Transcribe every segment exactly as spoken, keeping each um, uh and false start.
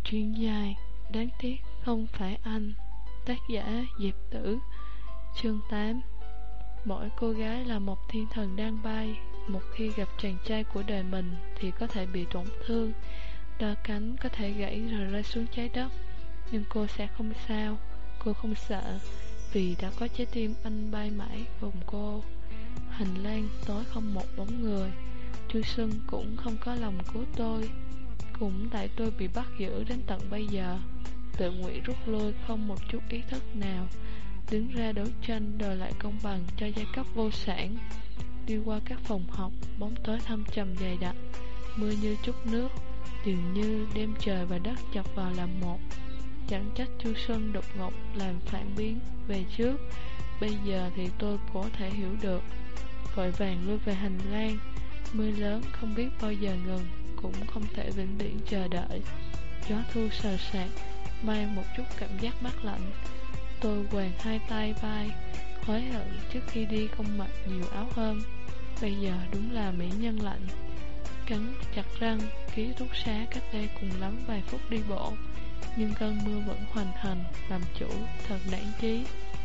Chuyên dài, đáng tiếc không phải anh. Tác giả Diệp Tử. Chương tám. Mỗi cô gái là một thiên thần đang bay. Một khi gặp chàng trai của đời mình thì có thể bị tổn thương, đôi cánh có thể gãy rồi rơi xuống trái đất. Nhưng cô sẽ không sao. Cô không sợ, vì đã có trái tim anh bay mãi cùng cô. Hành lang tối không một bóng người. Chu Xuân cũng không có lòng cứu tôi. Cũng tại tôi bị bắt giữ đến tận bây giờ, tự nguyện rút lui không một chút ý thức nào, đứng ra đấu tranh đòi lại công bằng cho giai cấp vô sản. Đi qua các phòng học, bóng tối thâm trầm dày đặc, mưa như chút nước, dường như đêm trời và đất chập vào làm một. Chẳng trách Chu Xuân đột ngột làm phản biến về trước. Bây giờ thì tôi có thể hiểu được. Vội vàng lui về hành lang. Mưa lớn không biết bao giờ ngừng, cũng không thể vĩnh viễn chờ đợi. Gió thu sờ sạt, mang một chút cảm giác mát lạnh. Tôi quàng hai tay vai, hối hận trước khi đi không mặc nhiều áo hơn. Bây giờ đúng là mỹ nhân lạnh. Cắn chặt răng, ký túc xá cách đây cùng lắm vài phút đi bộ, nhưng cơn mưa vẫn hoành hành, làm chủ thật nản chí.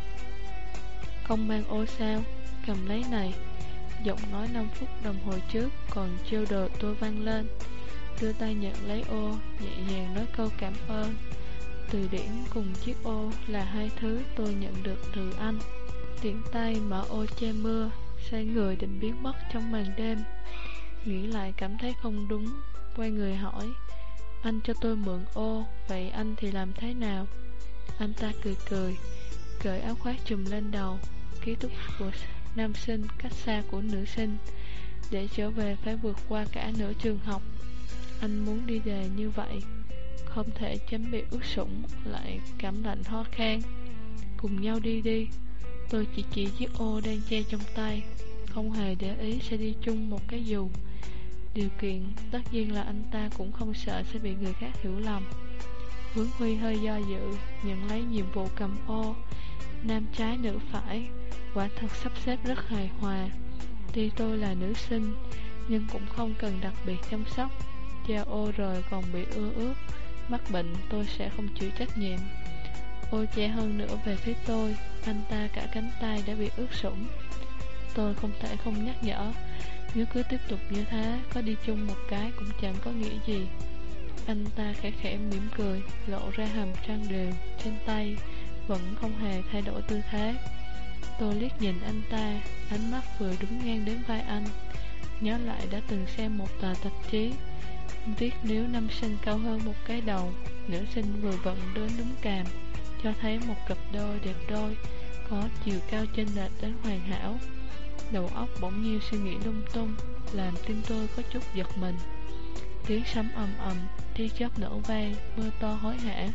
Không mang ô sao? Cầm lấy này. Giọng nói năm phút đồng hồ trước còn trêu đùa tôi vang lên. Đưa tay nhận lấy ô, nhẹ nhàng nói câu cảm ơn. Từ điển cùng chiếc ô là hai thứ tôi nhận được từ anh. Tiện tay mở ô che mưa, xoay người định biến mất trong màn đêm. Nghĩ lại cảm thấy không đúng, quay người hỏi: anh cho tôi mượn ô, vậy anh thì làm thế nào? Anh ta cười cười, cởi áo khoác trùm lên đầu. Ký túc của nam sinh cách xa của nữ sinh, để trở về phải vượt qua cả nửa trường học. Anh muốn đi đề như vậy, không thể tránh bị ướt sũng, lại cảm lạnh ho khan. Cùng nhau đi đi. Tôi chỉ chỉ chiếc ô đang che trong tay, không hề để ý sẽ đi chung một cái dù. Điều kiện tất nhiên là anh ta cũng không sợ sẽ bị người khác hiểu lầm. Hướng Huy hơi do dự, nhận lấy nhiệm vụ cầm ô. Nam trái nữ phải, quả thật sắp xếp rất hài hòa. Tuy tôi là nữ sinh, nhưng cũng không cần đặc biệt chăm sóc. Che ô rồi còn bị ưa ướt, mắc bệnh tôi sẽ không chịu trách nhiệm. Ô che hơn nữa về phía tôi, anh ta cả cánh tay đã bị ướt sũng. Tôi không thể không nhắc nhở, nếu cứ tiếp tục như thế, có đi chung một cái cũng chẳng có nghĩa gì. Anh ta khẽ khẽ mỉm cười, lộ ra hàm răng đều trên tay, vẫn không hề thay đổi tư thế. Tôi liếc nhìn anh ta, ánh mắt vừa đúng ngang đến vai anh. Nhớ lại đã từng xem một tờ tạp chí viết nếu nam sinh cao hơn một cái đầu, nữ sinh vừa vặn đến đúng càm, cho thấy một cặp đôi đẹp đôi, có chiều cao chênh lệch đến hoàn hảo. Đầu óc bỗng nhiên suy nghĩ lung tung, làm tim tôi có chút giật mình. Tiếng sấm ầm ầm, tia chớp nổ vang, mưa to hối hả.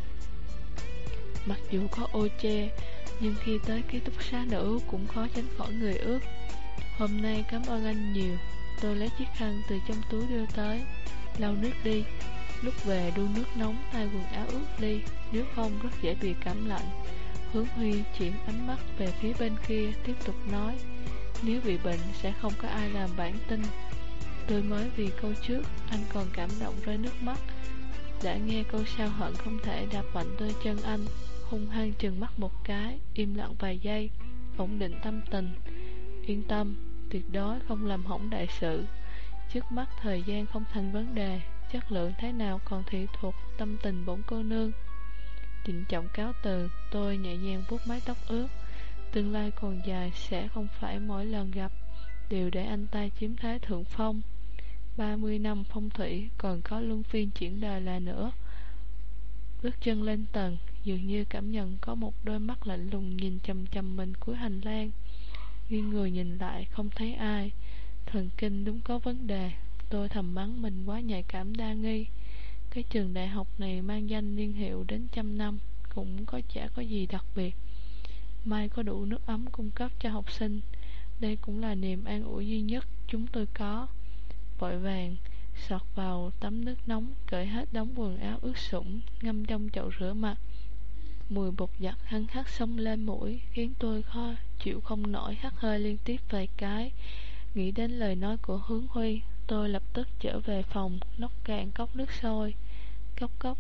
Mặc dù có ô che, nhưng khi tới ký túc xá nữ cũng khó tránh khỏi người ướt. Hôm nay cảm ơn anh nhiều. Tôi lấy chiếc khăn từ trong túi đưa tới, lau nước đi. Lúc về đun nước nóng tay quần áo ướt đi, nếu không rất dễ bị cảm lạnh. Hướng Huy chuyển ánh mắt về phía bên kia, tiếp tục nói: nếu bị bệnh sẽ không có ai làm bản tin. Tôi mới vì câu trước, anh còn cảm động rơi nước mắt. Đã nghe câu sau hận không thể đạp mạnh đôi chân anh, hung hăng trừng mắt một cái, im lặng vài giây, ổn định tâm tình. Yên tâm, tuyệt đối không làm hỏng đại sự. Trước mắt thời gian không thành vấn đề, chất lượng thế nào còn thị thuộc tâm tình bổn cô nương. Trịnh trọng cáo từ, tôi nhẹ nhàng vuốt mái tóc ướt. Tương lai còn dài, sẽ không phải mỗi lần gặp đều để anh ta chiếm thế thượng phong. Ba mươi năm phong thủy, còn có luân phiên chuyển đời là nữa. Bước chân lên tầng, dường như cảm nhận có một đôi mắt lạnh lùng nhìn chằm chằm mình cuối hành lang. Nghiêng người nhìn lại, không thấy ai. Thần kinh đúng có vấn đề. Tôi thầm mắng mình quá nhạy cảm đa nghi. Cái trường đại học này mang danh niên hiệu đến trăm năm, cũng có chả có gì đặc biệt. May có đủ nước ấm cung cấp cho học sinh. Đây cũng là niềm an ủi duy nhất chúng tôi có. Vội vàng sọt vào tắm nước nóng, cởi hết đống quần áo ướt sũng, ngâm trong chậu rửa mặt. Mùi bột giặt hăng hắc xông lên mũi, khiến tôi khó chịu không nổi, hắt hơi liên tiếp vài cái. Nghĩ đến lời nói của Hướng Huy, tôi lập tức trở về phòng, nốc cạn cốc nước sôi. Cốc cốc,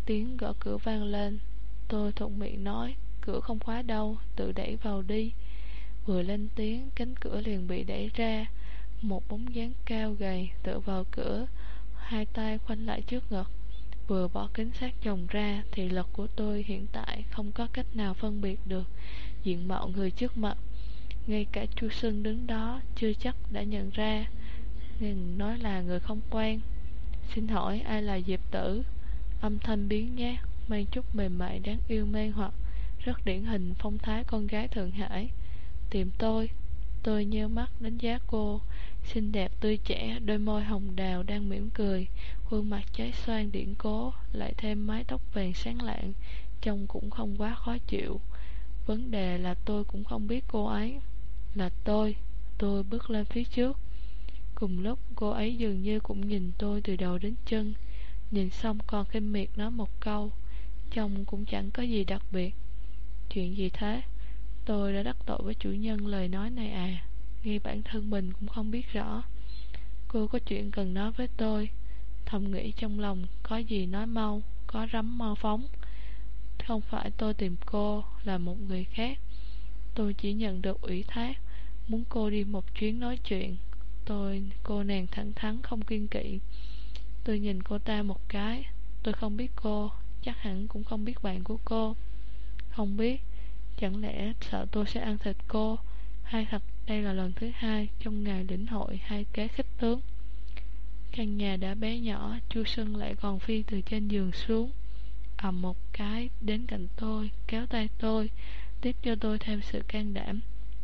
Tiếng gõ cửa vang lên. Tôi thuận miệng nói, cửa không khóa đâu, tự đẩy vào đi. Vừa lên tiếng, cánh cửa liền bị đẩy ra. Một bóng dáng cao gầy tựa vào cửa, hai tay khoanh lại trước ngực. Vừa bỏ kính sát chồng ra, thị lực của tôi hiện tại không có cách nào phân biệt được diện mạo người trước mặt. Ngay cả Chu Sưng đứng đó chưa chắc đã nhận ra, nên nói là người không quen. Xin hỏi ai là Diệp Tử? Âm thanh biến nhát, mang chút mềm mại đáng yêu mê hoặc, rất điển hình phong thái con gái Thượng Hải. Tìm tôi. Tôi nheo mắt đánh giá cô, xinh đẹp tươi trẻ, đôi môi hồng đào đang mỉm cười, khuôn mặt trái xoan điển cố, lại thêm mái tóc vàng sáng lạng, trông cũng không quá khó chịu. Vấn đề là tôi cũng không biết cô ấy. Là tôi. Tôi bước lên phía trước. Cùng lúc cô ấy dường như cũng nhìn tôi từ đầu đến chân. Nhìn xong còn khinh miệt nói một câu, trông cũng chẳng có gì đặc biệt. Chuyện gì thế? Tôi đã đắc tội với chủ nhân lời nói này à? Ngay bản thân mình cũng không biết rõ. Cô có chuyện cần nói với tôi. Thầm nghĩ trong lòng, có gì nói mau, có rắm mau phóng. Không phải tôi tìm cô, là một người khác. Tôi chỉ nhận được ủy thác, muốn cô đi một chuyến nói chuyện. Tôi, cô nàng thẳng thắn không kiêng kỵ. Tôi nhìn cô ta một cái. Tôi không biết cô, chắc hẳn cũng không biết bạn của cô. Không biết. Chẳng lẽ sợ tôi sẽ ăn thịt cô? Hay thật đây là lần thứ hai trong ngày lĩnh hội hai kế khích tướng? Căn nhà đã bé nhỏ, Chu Sưng lại còn phi từ trên giường xuống, ầm một cái đến cạnh tôi, kéo tay tôi, tiếp cho tôi thêm sự can đảm.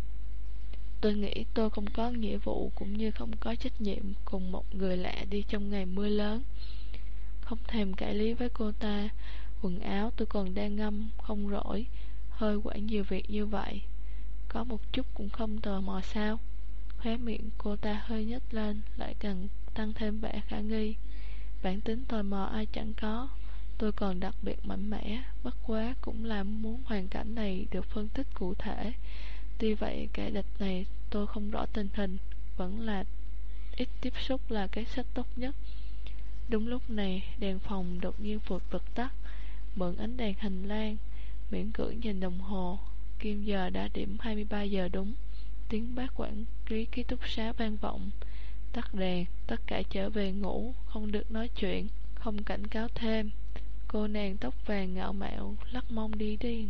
Tôi nghĩ tôi không có nghĩa vụ cũng như không có trách nhiệm cùng một người lạ đi trong ngày mưa lớn. Không thèm cãi lý với cô ta. Quần áo tôi còn đang ngâm không rỗi, hơi quản nhiều việc như vậy, có một chút cũng không tò mò sao? Khóe miệng cô ta hơi nhếch lên, lại càng tăng thêm vẻ khả nghi. Bản tính tò mò ai chẳng có, tôi còn đặc biệt mạnh mẽ, bất quá cũng là muốn hoàn cảnh này được phân tích cụ thể. Tuy vậy kẻ địch này tôi không rõ tình hình, vẫn là ít tiếp xúc là cái sách tốt nhất. Đúng lúc này đèn phòng đột nhiên vụt bật tắt. Mượn ánh đèn hành lang, miễn cưỡng nhìn đồng hồ, kim giờ đã điểm hai mươi ba giờ đúng. Tiếng bác quản lý ký túc xá vang vọng. Tắt đèn, tất cả trở về ngủ, không được nói chuyện, không cảnh cáo thêm. Cô nàng tóc vàng ngạo mạn lắc mông đi đi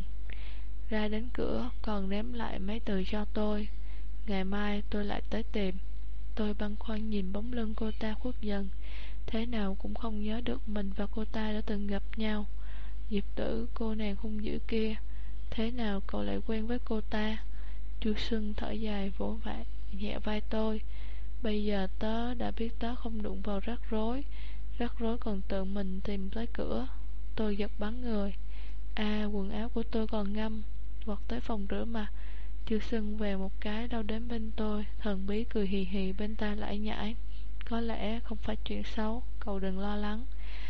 ra đến cửa, còn ném lại mấy từ cho tôi. Ngày mai tôi lại tới tìm. Tôi băn khoăn nhìn bóng lưng cô ta khuất dần, thế nào cũng không nhớ được mình và cô ta đã từng gặp nhau. Diệp Tử, cô nàng hung dữ kia, thế nào cậu lại quen với cô ta? Chu Sưng thở dài vỗ vã nhẹ vai tôi. Bây giờ tớ đã biết tớ không đụng vào rắc rối, rắc rối còn tự mình tìm tới cửa. Tôi giật bắn người. À, quần áo của tôi còn ngâm, vọt tới phòng rửa mặt. Chu Sưng về một cái lao đến bên tôi, thần bí cười hì hì bên tai lải nhải. Có lẽ không phải chuyện xấu, cậu đừng lo lắng.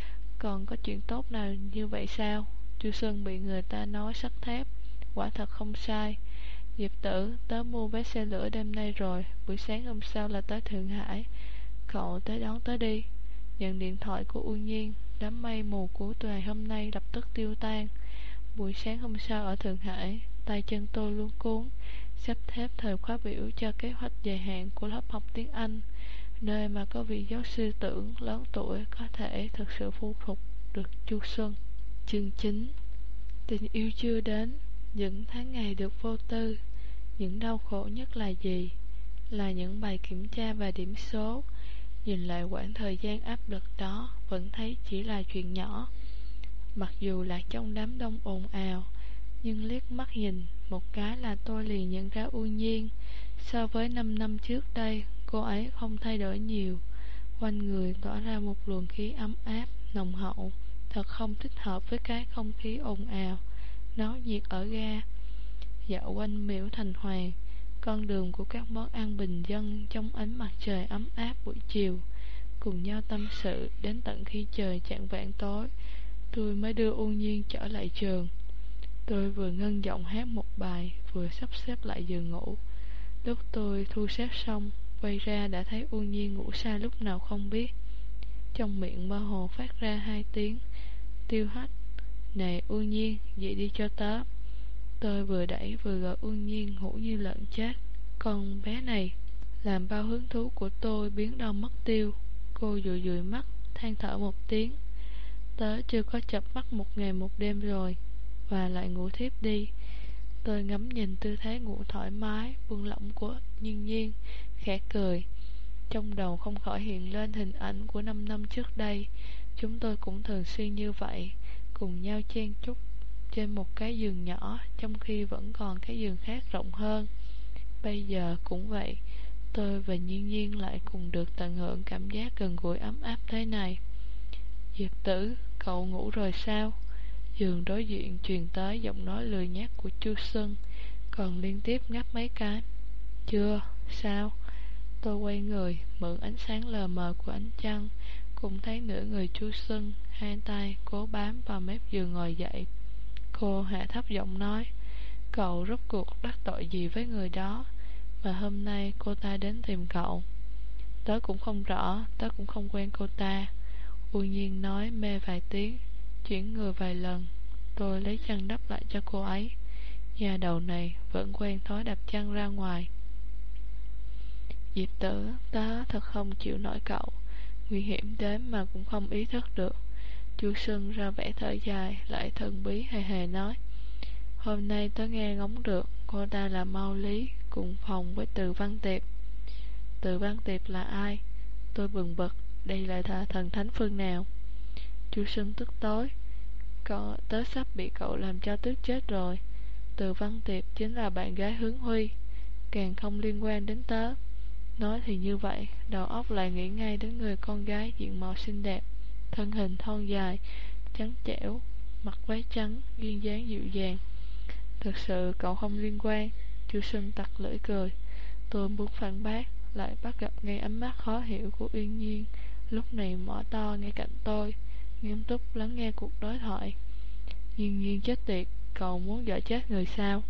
Còn có chuyện tốt nào như vậy sao? Chu Sưng bị người ta nói sắt thép, quả thật không sai. Diệp Tử, tớ mua vé xe lửa đêm nay rồi, buổi sáng hôm sau là tới Thượng Hải. Cậu tới đón tớ đi. Nhận điện thoại của U Nhiên, đám mây mù của ngày hôm nay lập tức tiêu tan. Buổi sáng hôm sau ở Thượng Hải, tay chân tôi luống cuống, sắp xếp thời khóa biểu cho kế hoạch dài hạn của lớp học tiếng Anh, nơi mà có vị giáo sư tưởng lớn tuổi có thể thực sự phu phục được Chu Xuân. Chương chín. Tình yêu chưa đến, những tháng ngày được vô tư. Những đau khổ nhất là gì? Là những bài kiểm tra và điểm số. Nhìn lại quãng thời gian áp lực đó, vẫn thấy chỉ là chuyện nhỏ. Mặc dù là trong đám đông ồn ào, nhưng liếc mắt nhìn một cái là tôi liền nhận ra U Nhiên. So với năm năm trước đây, cô ấy không thay đổi nhiều. Quanh người tỏa ra một luồng khí ấm áp, nồng hậu, thật không thích hợp với cái không khí ồn ào, náo nhiệt ở ga. Dạo quanh miễu thành hoàng, con đường của các món ăn bình dân trong ánh mặt trời ấm áp buổi chiều, cùng nhau tâm sự đến tận khi trời chạng vạng tối, tôi mới đưa U Nhiên trở lại trường. Tôi vừa ngân giọng hát một bài, vừa sắp xếp lại giường ngủ. Lúc tôi thu xếp xong, quay ra đã thấy U Nhiên ngủ say lúc nào không biết. Trong miệng mơ hồ phát ra hai tiếng Tiêu Hách: Này Uông Nhiên, dậy đi cho tớ. Tôi vừa đẩy vừa gọi Uông Nhiên ngủ như lợn chết. Con bé này làm bao hứng thú của tôi biến đâu mất tiêu. Cô dụi dụi mắt, than thở một tiếng. Tớ chưa có chợp mắt một ngày một đêm rồi. Và lại ngủ thiếp đi. Tôi ngắm nhìn tư thế ngủ thoải mái, buông lỏng của Nhiên Nhiên, khẽ cười. Trong đầu không khỏi hiện lên hình ảnh của năm năm trước đây. Chúng tôi cũng thường xuyên như vậy, cùng nhau chen chúc trên một cái giường nhỏ, trong khi vẫn còn cái giường khác rộng hơn. Bây giờ cũng vậy, tôi và Nhiên Nhiên lại cùng được tận hưởng cảm giác gần gũi ấm áp thế này. Diệp Tử, cậu ngủ rồi sao? Giường đối diện truyền tới giọng nói lười nhác của Chu Xuân, còn liên tiếp ngáp mấy cái. Chưa, sao? Tôi quay người, mượn ánh sáng lờ mờ của ánh trăng, cùng thấy nửa người Chu Xuân, hai tay cố bám vào mép giường ngồi dậy. Cô hạ thấp giọng nói, cậu rốt cuộc đắc tội gì với người đó mà hôm nay cô ta đến tìm cậu? Tớ cũng không rõ, tớ cũng không quen cô ta. Uông Nhiên nói mê vài tiếng, chuyển người vài lần. Tôi lấy chăn đắp lại cho cô ấy. Nhà đầu này vẫn quen thói đạp chăn ra ngoài. Diệp Tử, tớ thật không chịu nổi cậu. Nguy hiểm đến mà cũng không ý thức được. Chu Xuân ra vẻ thở dài, lại thần bí hề hề nói, hôm nay tớ nghe ngóng được cô ta là Mao Lý, cùng phòng với Từ Văn Tiệp. Từ Văn Tiệp là ai? Tôi bừng bực, đây là thần thánh phương nào? Chu Xuân tức tối, cậu, tớ sắp bị cậu làm cho tức chết rồi. Từ Văn Tiệp chính là bạn gái Hướng Huy, càng không liên quan đến tớ. Nói thì như vậy, đầu óc lại nghĩ ngay đến người con gái diện mạo xinh đẹp, thân hình thon dài, trắng trẻo, mặc váy trắng, duyên dáng dịu dàng. Thực sự cậu không liên quan. Chu Xuân tặc lưỡi cười. Tôi muốn phản bác, lại bắt gặp ngay ánh mắt khó hiểu của Uyên Nhiên, lúc này mở to ngay cạnh tôi, nghiêm túc lắng nghe cuộc đối thoại. Nhiên Nhiên chết tiệt, cậu muốn dọa chết người sao?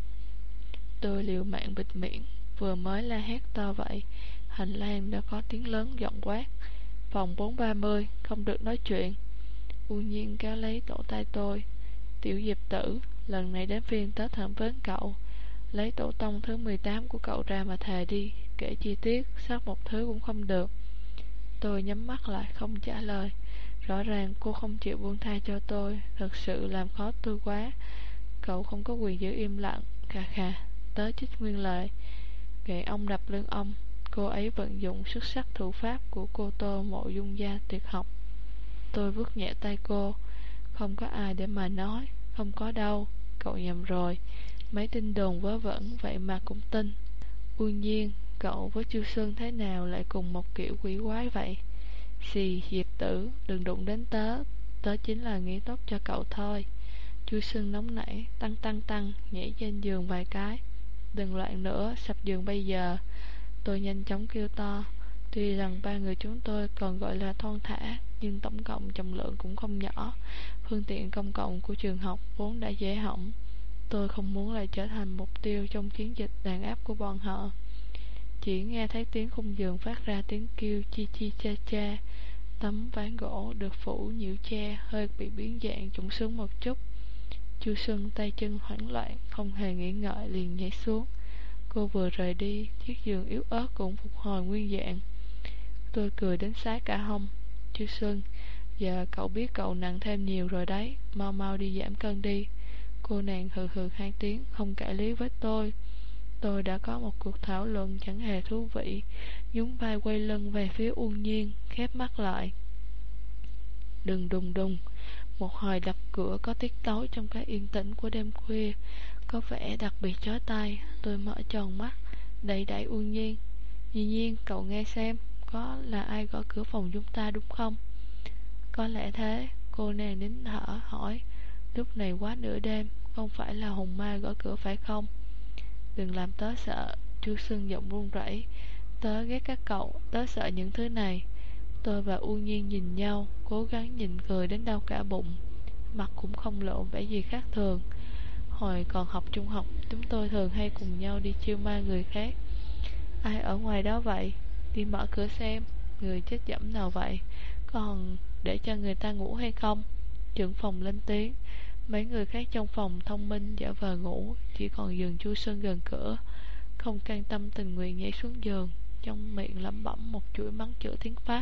Tôi liều mạng bịt miệng, vừa mới la hét to vậy, hành lang đã có tiếng lớn giọng quát, phòng bốn ba mươi, không được nói chuyện. Uông Nhiên kéo lấy cổ tay tôi. Tiểu Diệp Tử, lần này đến phiên tớ thẩm vấn cậu. Lấy tổ tông thứ mười tám của cậu ra mà thề đi, kể chi tiết, sót một thứ cũng không được. Tôi nhắm mắt lại không trả lời. Rõ ràng cô không chịu buông tha cho tôi, thật sự làm khó tôi quá. Cậu không có quyền giữ im lặng. Khà khà, tớ trích nguyên lời. Gậy ông đập lưng ông. Cô ấy vận dụng xuất sắc thủ pháp của cô Tô Mộ Dung gia tuyệt học. Tôi vuốt nhẹ tay cô. Không có ai để mà nói. Không có đâu, cậu nhầm rồi. Mấy tin đồn vớ vẩn vậy mà cũng tin. Uông Nhiên, cậu với Chu Xuân thế nào lại cùng một kiểu quỷ quái vậy? Xì, Diệp Tử, đừng đụng đến tớ. Tớ chính là nghĩ tốt cho cậu thôi. Chu Xuân nóng nảy, tăng tăng tăng, nhảy trên giường vài cái. Đừng loạn nữa, sập giường bây giờ. Tôi nhanh chóng kêu to. Tuy rằng ba người chúng tôi còn gọi là thon thả, nhưng tổng cộng trọng lượng cũng không nhỏ. Phương tiện công cộng của trường học vốn đã dễ hỏng. Tôi không muốn lại trở thành mục tiêu trong chiến dịch đàn áp của bọn họ. Chỉ nghe thấy tiếng khung giường phát ra tiếng kêu chi chi cha cha. Tấm ván gỗ được phủ nhiễu che hơi bị biến dạng trũng xuống một chút. Chu Xuân tay chân hoảng loạn, không hề nghĩ ngợi liền nhảy xuống. Cô vừa rời đi, chiếc giường yếu ớt cũng phục hồi nguyên dạng. Tôi cười đến sái cả hông. Chu Xuân, giờ cậu biết cậu nặng thêm nhiều rồi đấy, mau mau đi giảm cân đi. Cô nàng hừ hừ hai tiếng, không cãi lý với tôi. Tôi đã có một cuộc thảo luận chẳng hề thú vị, nhún vai quay lưng về phía Uông Nhiên, khép mắt lại. Đùng đùng đùng, một hồi đập cửa có tiết tấu trong cái yên tĩnh của đêm khuya, có vẻ đặc biệt chói tai. Tôi mở tròn mắt, đẩy đẩy Uông Nhiên. Nhiên Nhiên, cậu nghe xem, có là ai gõ cửa phòng chúng ta đúng không? Có lẽ thế. Cô nàng nín thở hỏi. Lúc này quá nửa đêm, không phải là hồn ma gõ cửa phải không? Đừng làm tớ sợ. Chu Xuân giọng run rẩy. Tớ ghét các cậu, tớ sợ những thứ này. Tôi và Uông Nhiên nhìn nhau, cố gắng nhìn cười đến đau cả bụng. Mặt cũng không lộ vẻ gì khác thường. Hồi còn học trung học, chúng tôi thường hay cùng nhau đi chiêu ma người khác. Ai ở ngoài đó vậy? Đi mở cửa xem. Người chết dẫm nào vậy? Còn để cho người ta ngủ hay không? Trưởng phòng lên tiếng. Mấy người khác trong phòng thông minh giả vờ ngủ, chỉ còn giường Chu Sơn gần cửa, không can tâm tình nguyện nhảy xuống giường, trong miệng lẩm bẩm một chuỗi mắng chửi tiếng Pháp.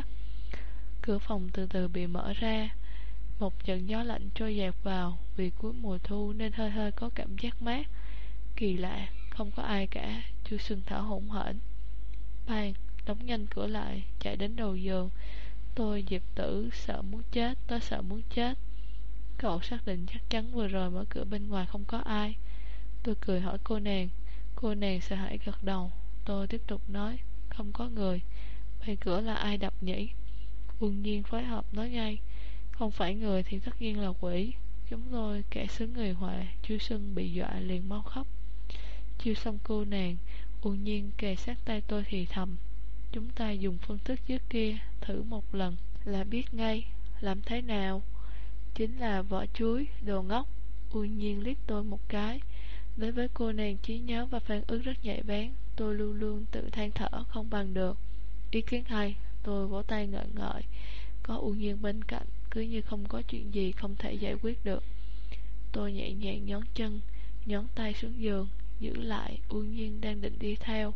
Cửa phòng từ từ bị mở ra, một trận gió lạnh trôi dạt vào. Vì cuối mùa thu nên hơi hơi có cảm giác mát. Kỳ lạ, không có ai cả. Chu Sơn thở hổn hển. Bang, đóng nhanh cửa lại, chạy đến đầu giường. Tôi Diệp Tử sợ muốn chết, tớ sợ muốn chết. Cậu xác định chắc chắn vừa rồi mở cửa bên ngoài không có ai? Tôi cười hỏi cô nàng. Cô nàng sợ hãi gật đầu. Tôi tiếp tục nói, không có người. Bên cửa là ai đập nhỉ? Quân Nhiên phối hợp nói ngay, không phải người thì tất nhiên là quỷ. Chúng tôi kẻ xứ người Hòa. Chu Xuân bị dọa liền mau khóc. Chiêu xong cô nàng, Quân Nhiên kề sát tay tôi thì thầm, chúng ta dùng phương thức trước kia thử một lần là biết ngay. Làm thế nào? Chính là vỏ chuối, đồ ngốc. Quân Nhiên liếc tôi một cái. Đối với cô nàng trí nhớ và phản ứng rất nhạy bén, tôi luôn luôn tự than thở không bằng được. Ý kiến hay. Tôi vỗ tay ngợi ngợi. Có Uông Nhiên bên cạnh, cứ như không có chuyện gì không thể giải quyết được. Tôi nhẹ nhàng nhón chân, nhón tay xuống giường, giữ lại Uông Nhiên đang định đi theo.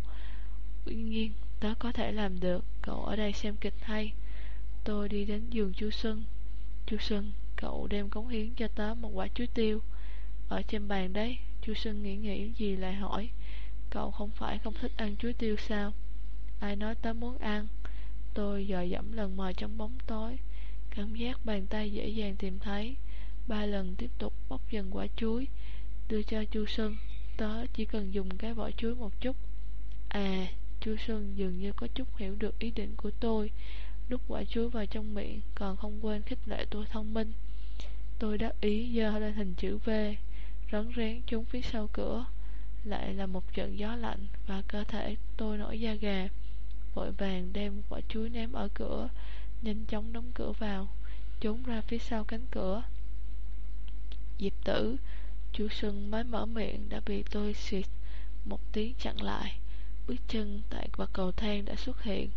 Uông Nhiên, tớ có thể làm được, cậu ở đây xem kịch hay. Tôi đi đến giường Chu Xuân. Chu Xuân, cậu đem cống hiến cho tớ một quả chuối tiêu. Ở trên bàn đấy. Chu Xuân nghĩ nghĩ gì lại hỏi, cậu không phải không thích ăn chuối tiêu sao? Ai nói tớ muốn ăn? Tôi dò dẫm lần mò trong bóng tối, cảm giác bàn tay dễ dàng tìm thấy. Ba lần tiếp tục bóc dần quả chuối, đưa cho Chu Xuân. Tớ chỉ cần dùng cái vỏ chuối một chút. À, Chu Xuân dường như có chút hiểu được ý định của tôi, đút quả chuối vào trong miệng, còn không quên khích lệ tôi thông minh. Tôi đắc ý giơ lên hình chữ V, rón rén trốn phía sau cửa. Lại là một trận gió lạnh và cơ thể tôi nổi da gà. Vội vàng đem quả chuối ném ở cửa, nhanh chóng đóng cửa vào, trốn ra phía sau cánh cửa. Diệp Tử, Chu Xuân mới mở miệng đã bị tôi xịt một tiếng chặn lại. Bước chân tại bậc cầu thang đã xuất hiện.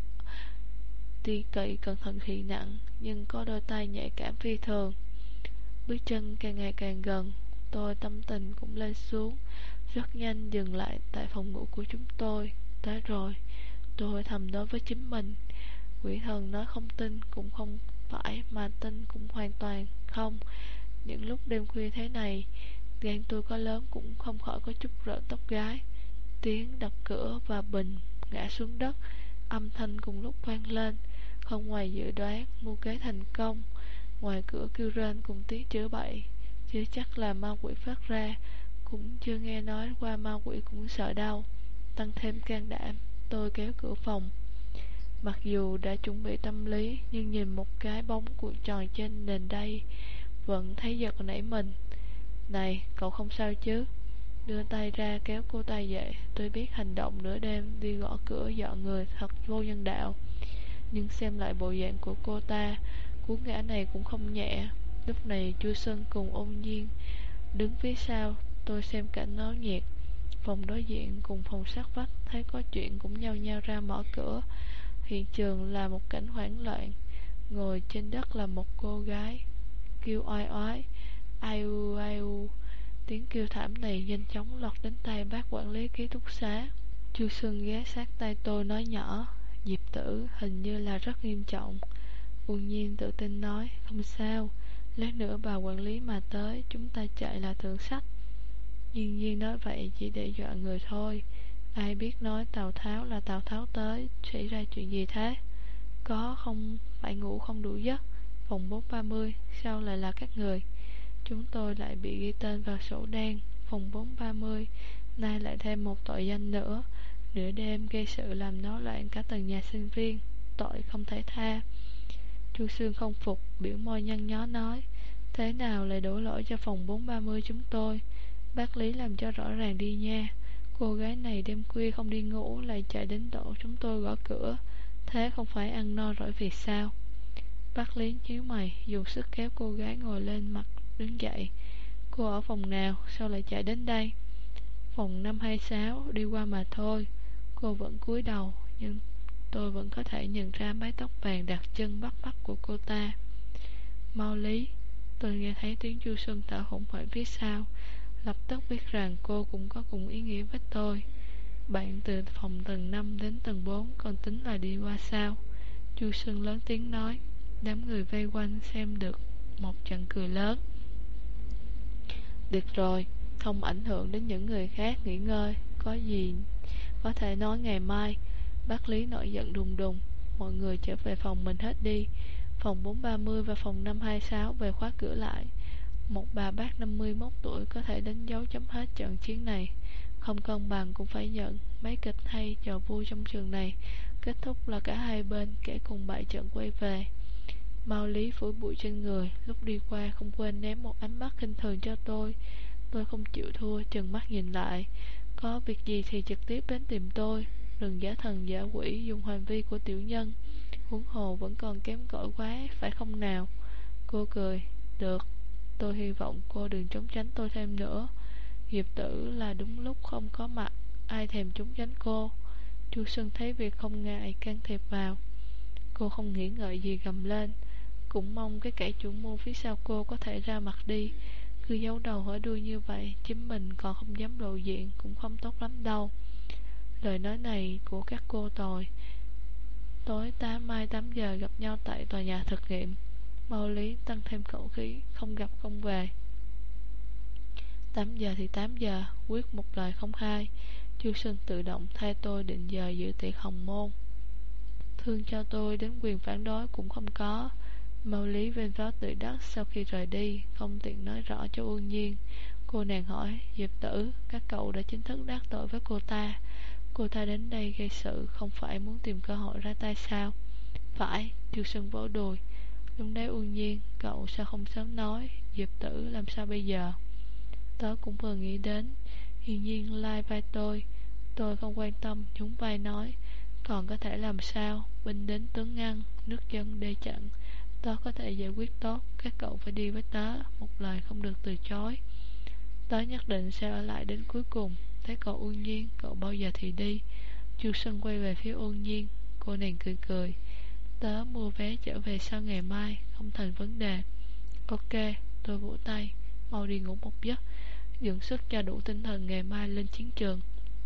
Tuy cậy cẩn thận thì nặng, nhưng có đôi tay nhạy cảm phi thường. Bước chân càng ngày càng gần, tôi tâm tình cũng lên xuống, rất nhanh dừng lại tại phòng ngủ của chúng tôi. Tới rồi. Tôi thầm nói với chính mình. Quỷ thần nói không tin cũng không phải, mà tin cũng hoàn toàn không. Những lúc đêm khuya thế này, gan tôi có lớn cũng không khỏi có chút rợn tóc gái. Tiếng đập cửa và bình ngã xuống đất, âm thanh cùng lúc vang lên. Không ngoài dự đoán, mưu kế thành công. Ngoài cửa kêu rên cùng tiếng chửi bậy, chưa chắc là ma quỷ phát ra, cũng chưa nghe nói qua ma quỷ cũng sợ đau. Tăng thêm can đảm, tôi kéo cửa phòng. Mặc dù đã chuẩn bị tâm lý, nhưng nhìn một cái bóng cuộn tròn trên nền đây, vẫn thấy giật nảy mình. Này, cậu không sao chứ? Đưa tay ra kéo cô ta dậy. Tôi biết hành động nửa đêm đi gõ cửa dọn người thật vô nhân đạo, nhưng xem lại bộ dạng của cô ta, cú ngã này cũng không nhẹ. Lúc này Chu Sơn cùng Ôn Nhiên đứng phía sau. Tôi xem cảnh náo nhiệt. Phòng đối diện cùng phòng sát vách thấy có chuyện cũng nhao nhao ra mở cửa. Hiện trường là một cảnh hoảng loạn. Ngồi trên đất là một cô gái kêu oai oái, ai u ai u. Tiếng kêu thảm này nhanh chóng lọt đến tai bác quản lý ký túc xá. Chu Xuân ghé sát tay tôi nói nhỏ, Diệp Tử, hình như là rất nghiêm trọng. Uông Nhiên tự tin nói, không sao, lát nữa bà quản lý mà tới, chúng ta chạy là thượng sách. Nhiên Nhiên nói vậy chỉ để dọa người thôi. Ai biết nói Tào Tháo là Tào Tháo tới, xảy ra chuyện gì thế? Có không phải ngủ không đủ giấc. Phòng bốn ba mươi, sao lại là các người? Chúng tôi lại bị ghi tên vào sổ đen. Phòng bốn ba mươi, nay lại thêm một tội danh nữa. Nửa đêm gây sự làm náo loạn cả tầng nhà sinh viên, tội không thể tha. Chu Sương không phục, biểu môi nhăn nhó nói, thế nào lại đổ lỗi cho phòng bốn ba mươi chúng tôi? Bác Lý làm cho rõ ràng đi nha. Cô gái này đêm khuya không đi ngủ lại chạy đến độ chúng tôi gõ cửa, thế không phải ăn no rỗi việc sao? Bác Lý nhíu mày, dùng sức kéo cô gái ngồi lên mặt đứng dậy. Cô ở phòng nào, sao lại chạy đến đây? Phòng năm hai sáu, đi qua mà thôi. Cô vẫn cúi đầu, nhưng tôi vẫn có thể nhận ra mái tóc vàng đặc trưng bắt mắt của cô ta. Mau Lý, Tôi nghe thấy tiếng Chu Xuân thở hổn hển phía sau, lập tức biết rằng cô cũng có cùng ý nghĩa với tôi. Bạn từ phòng tầng năm đến tầng bốn còn tính là đi qua sao? Chu Xuân lớn tiếng nói. Đám người vây quanh xem được một trận cười lớn. Được rồi, không ảnh hưởng đến những người khác nghỉ ngơi. Có gì có thể nói ngày mai. Bác Lý nổi giận đùng đùng. Mọi người trở về phòng mình hết đi. Phòng bốn ba mươi và phòng năm hai sáu về khóa cửa lại. Một bà bác năm mươi mốt tuổi có thể đánh dấu chấm hết trận chiến này. Không công bằng cũng phải nhận. Mấy kịch hay trò vui trong trường này kết thúc là cả hai bên kẻ cùng bại trận quay về. Mao Lý phủi bụi trên người, lúc đi qua không quên ném một ánh mắt khinh thường cho tôi. Tôi không chịu thua, trừng mắt nhìn lại. Có việc gì thì trực tiếp đến tìm tôi, đừng giả thần giả quỷ dùng hành vi của tiểu nhân. Huống hồ vẫn còn kém cỏi quá, phải không nào? Cô cười. Được, tôi hy vọng cô đừng trốn tránh tôi thêm nữa. Diệp Tử là đúng lúc không có mặt, ai thèm trốn tránh cô. Chu Xuân thấy việc không ngại can thiệp vào. Cô không nghĩ ngợi gì gầm lên. Cũng mong cái kẻ chủ mưu phía sau cô có thể ra mặt đi. Cứ giấu đầu hở đuôi như vậy, chính mình còn không dám lộ diện, cũng không tốt lắm đâu. Lời nói này của các cô tồi. Tối tám mai tám giờ gặp nhau tại tòa nhà thực nghiệm. Mao Lý tăng thêm khẩu khí, không gặp không về. Tám giờ thì tám giờ, quyết một lời không hai. Chu Xuân tự động thay tôi định giờ dự tiệc hồng môn. Thương cho tôi đến quyền phản đối cũng không có. Mao Lý vênh váo tự đắc sau khi rời đi, không tiện nói rõ cho Uông Nhiên. Cô nàng hỏi, Diệp Tử, các cậu đã chính thức đắc tội với cô ta. Cô ta đến đây gây sự, không phải muốn tìm cơ hội ra tay sao? Phải, Chu Xuân vỗ đùi. Lúc đấy Uông Nhiên, cậu sao không sớm nói? Diệp Tử làm sao bây giờ? Tớ cũng vừa nghĩ đến. Hiển nhiên lai vai tôi. Tôi không quan tâm, nhún vai nói. Còn có thể làm sao? Binh đến tướng ngăn, nước dân đê chặn. Tớ có thể giải quyết tốt. Các cậu phải đi với tớ, một lời không được từ chối. Tớ nhất định sẽ ở lại đến cuối cùng. Thế cậu Uông Nhiên, cậu bao giờ thì đi? Chu Xuân quay về phía Uông Nhiên. Cô nàng cười cười. Tớ mua vé trở về sau ngày mai, không thành vấn đề. Ok, tôi vỗ tay. Mau đi ngủ một giấc, dưỡng sức cho đủ tinh thần ngày mai lên chiến trường.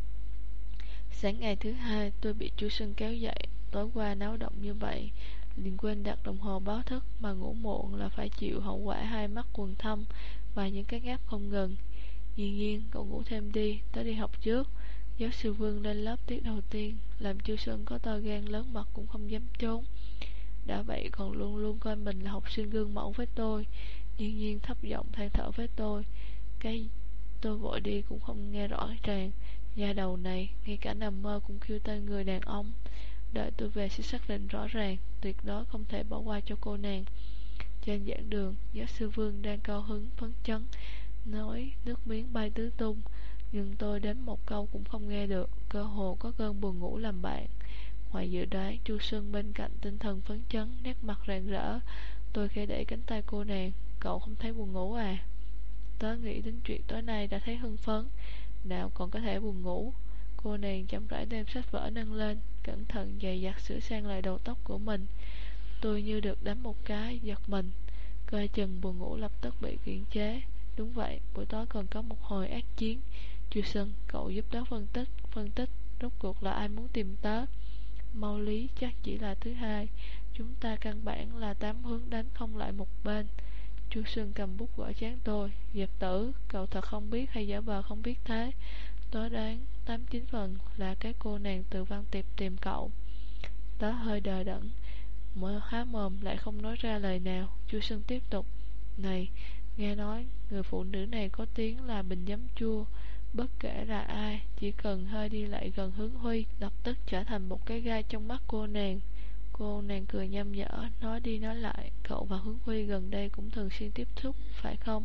Sáng ngày thứ hai, tôi bị Chu Xuân kéo dậy. Tối qua náo động như vậy, liền quên đặt đồng hồ báo thức, mà ngủ muộn là phải chịu hậu quả hai mắt quầng thâm và những cái ngáp không ngừng. Nhiên Nhiên, cậu ngủ thêm đi, tớ đi học trước. Giáo sư Vương lên lớp tiết đầu tiên, làm Chu Xuân có to gan lớn mật cũng không dám trốn. Đã vậy còn luôn luôn coi mình là học sinh gương mẫu với tôi. Nhiên Nhiên thấp giọng than thở với tôi. Cái tôi vội đi cũng không nghe rõ ràng. Nhà đầu này, ngay cả nằm mơ cũng kêu tên người đàn ông. Đợi tôi về sẽ xác định rõ ràng, tuyệt đối không thể bỏ qua cho cô nàng. Trên giảng đường, giáo sư Vương đang cao hứng phấn chấn, nói nước miếng bay tứ tung, nhưng tôi đến một câu cũng không nghe được, cơ hồ có cơn buồn ngủ làm bạn. Ngoài dự đoán, Chu Xuân bên cạnh tinh thần phấn chấn, nét mặt rạng rỡ. Tôi khẽ đẩy cánh tay cô nàng. Cậu không thấy buồn ngủ à? Tớ nghĩ đến chuyện tối nay đã thấy hưng phấn, nào còn có thể buồn ngủ. Cô nàng chậm rãi đem sách vở nâng lên, cẩn thận dày dặt sửa sang lại đầu tóc của mình. Tôi như được đánh một cái, giật mình, coi chừng buồn ngủ lập tức bị kiềm chế. Đúng vậy, buổi tối còn có một hồi ác chiến. Chu Xuân, cậu giúp tớ phân tích, phân tích rốt cuộc là ai muốn tìm tớ. Mao Lý chắc chỉ là thứ hai. Chúng ta căn bản là tám hướng đánh không lại một bên. Chu Xuân cầm bút gõ trán tôi. Diệp Tử, cậu thật không biết hay giả vờ không biết thế? Tớ đoán tám chín phần là cái cô nàng từ Văn Tiệp tìm cậu. Tớ hơi đờ đẫn, mở há mồm lại không nói ra lời nào. Chu Xuân tiếp tục. Này, nghe nói người phụ nữ này có tiếng là bình giấm chua. Bất kể là ai, chỉ cần hơi đi lại gần Hướng Huy, lập tức trở thành một cái gai trong mắt cô nàng. Cô nàng cười nham nhở, nói đi nói lại, cậu và Hướng Huy gần đây cũng thường xuyên tiếp xúc, phải không?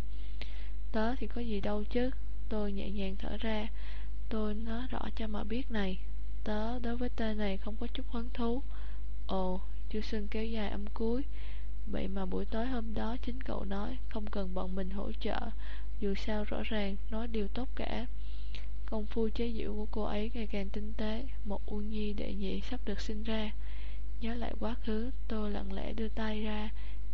Tớ thì có gì đâu chứ. Tôi nhẹ nhàng thở ra. Tôi nói rõ cho mà biết này, tớ đối với tên này không có chút hứng thú. Ồ, Chu Xuân kéo dài âm cuối. Vậy mà buổi tối hôm đó chính cậu nói không cần bọn mình hỗ trợ, dù sao rõ ràng nói điều tốt cả. Công phu chế giễu của cô ấy ngày càng tinh tế. Một Uông Nhi đệ nhị sắp được sinh ra. Nhớ lại quá khứ, tôi lặng lẽ đưa tay ra,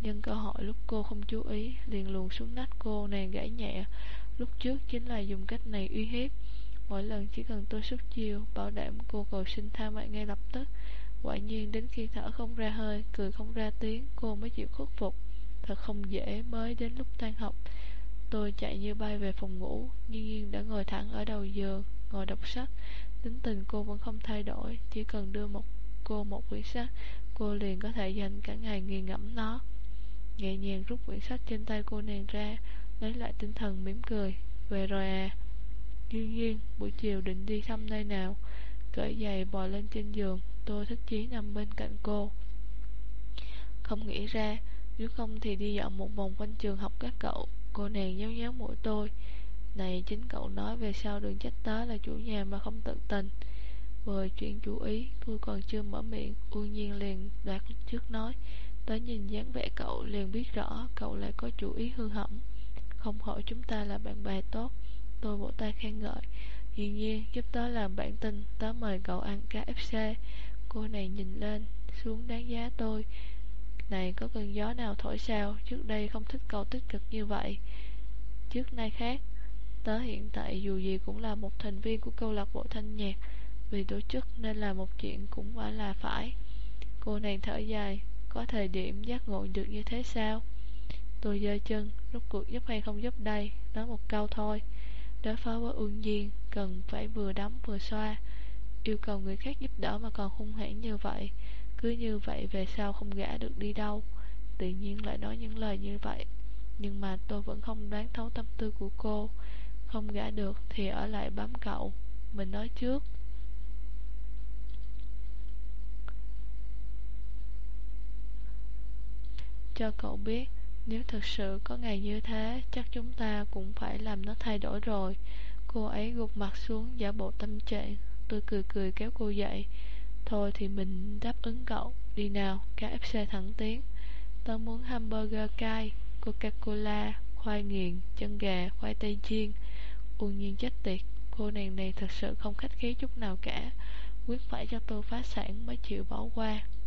nhân cơ hội lúc cô không chú ý, liền luồn xuống nách cô nàng gãy nhẹ. Lúc trước chính là dùng cách này uy hiếp. Mỗi lần chỉ cần tôi xuất chiêu, bảo đảm cô cầu xin tha mạng ngay lập tức. Quả nhiên đến khi thở không ra hơi, cười không ra tiếng, cô mới chịu khuất phục. Thật không dễ. Mới đến lúc tan học, tôi chạy như bay về phòng ngủ. Nhiên Nhiên đã ngồi thẳng ở đầu giường, ngồi đọc sách. Tính tình cô vẫn không thay đổi, chỉ cần đưa một cô một quyển sách, cô liền có thể dành cả ngày nghiền ngẫm nó. Nhẹ nhàng rút quyển sách trên tay cô nàng ra, lấy lại tinh thần mỉm cười. Về rồi à? Nhiên Nhiên, buổi chiều định đi thăm nơi nào? Cởi giày bò lên trên giường, tôi thích chí nằm bên cạnh cô. Không nghĩ ra, nếu không thì đi dạo một vòng quanh trường học các cậu. Cô nàng nhéo nhéo mũi tôi. Này, chính cậu nói về sau đừng trách tớ là chủ nhà mà không tận tình. Vừa chuyện chú ý, tôi còn chưa mở miệng, Uông Nhiên liền đoạt trước nói. Tớ nhìn dáng vẻ cậu liền biết rõ cậu lại có chủ ý hư hỏng. Không hỏi chúng ta là bạn bè tốt. Tôi vỗ tay khen ngợi. Nhiên Nhiên, giúp tớ làm bản tin, tớ mời cậu ăn ca ép xê. Cô này nhìn lên, xuống đánh giá tôi. Này, có cơn gió nào thổi sao? Trước đây không thích cậu tích cực như vậy. Trước nay khác. Tớ hiện tại dù gì cũng là một thành viên của câu lạc bộ thanh nhạc. Vì tổ chức nên là một chuyện cũng phải là phải. Cô nàng thở dài. Có thời điểm giác ngộ được như thế sao? Tôi giơ chân. Rốt cuộc giúp hay không giúp đây? Nói một câu thôi. Đối phó với Uông Nhiên cần phải vừa đấm vừa xoa. Yêu cầu người khác giúp đỡ mà còn hung hãn như vậy. Cứ như vậy về sau không gã được đi đâu. Tự nhiên lại nói những lời như vậy. Nhưng mà tôi vẫn không đoán thấu tâm tư của cô. Không gã được thì ở lại bám cậu. Mình nói trước. Cho cậu biết, nếu thật sự có ngày như thế, chắc chúng ta cũng phải làm nó thay đổi rồi. Cô ấy gục mặt xuống giả bộ tâm trạng. Tôi cười cười kéo cô dậy. Thôi thì mình đáp ứng cậu. Đi nào, ca ép xê thẳng tiến. Tớ muốn hamburger cay, Coca-Cola, khoai nghiền, chân gà, khoai tây chiên. Uông Nhiên chết tiệt. Cô nàng này thật sự không khách khí chút nào cả. Quyết phải cho tôi phá sản mới chịu bỏ qua.